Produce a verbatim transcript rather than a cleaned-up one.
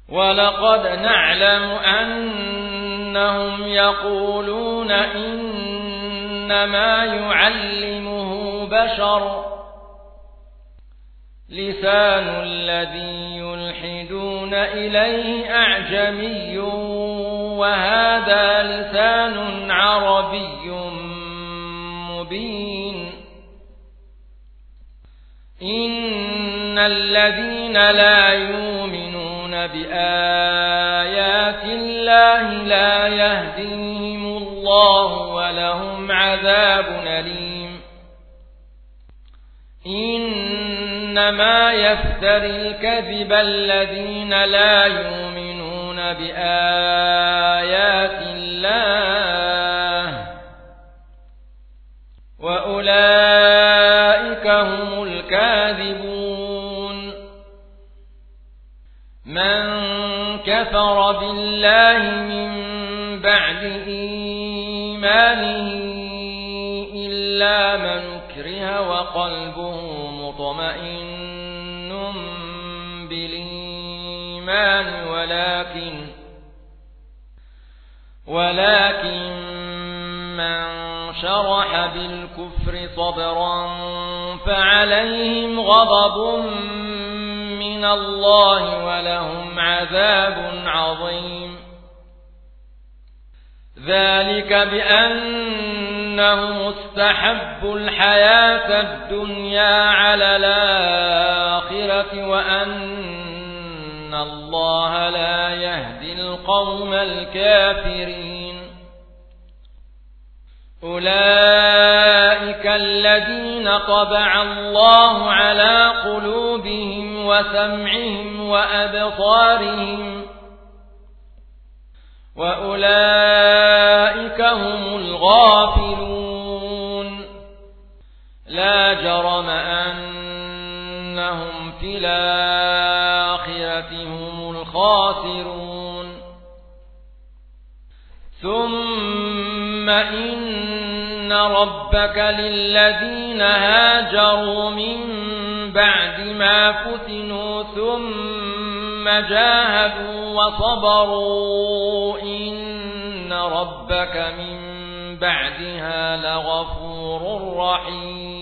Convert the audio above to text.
ولقد نعلم أنهم يقولون إنما يعلمه بشر لسان الذي يلحدون إليه أعجمي وهذا لسان عربي مبين إن الذين لا يؤمنون بآيات الله لا يهديهم الله ولهم عذاب أليم إنما يفتري الكذب الذين لا يؤمنون بآيات الله وأولئك هم الكاذبون من كفر بالله من بعد إيمانه إلا من أكره وقلبه مطمئن بالإيمان ولكن ولكن من شرح بالكفر صدرا فعليهم غضب من الله ولهم عذاب عظيم ذلك بأنهم استحبوا الحياة الدنيا على الآخرة وأن الله لا يهدي القوم الكافرين أولئك الذين طبع الله على قلوبهم وسمعهم وأبصارهم وأولئك هم الغافلون لا جرم أنهم في الآخرة هم الخاسرون ثم إن ربك للذين هاجروا من بعد ما فتنوا ثم جاهدوا وصبروا إن ربك من بعدها لغفور رحيم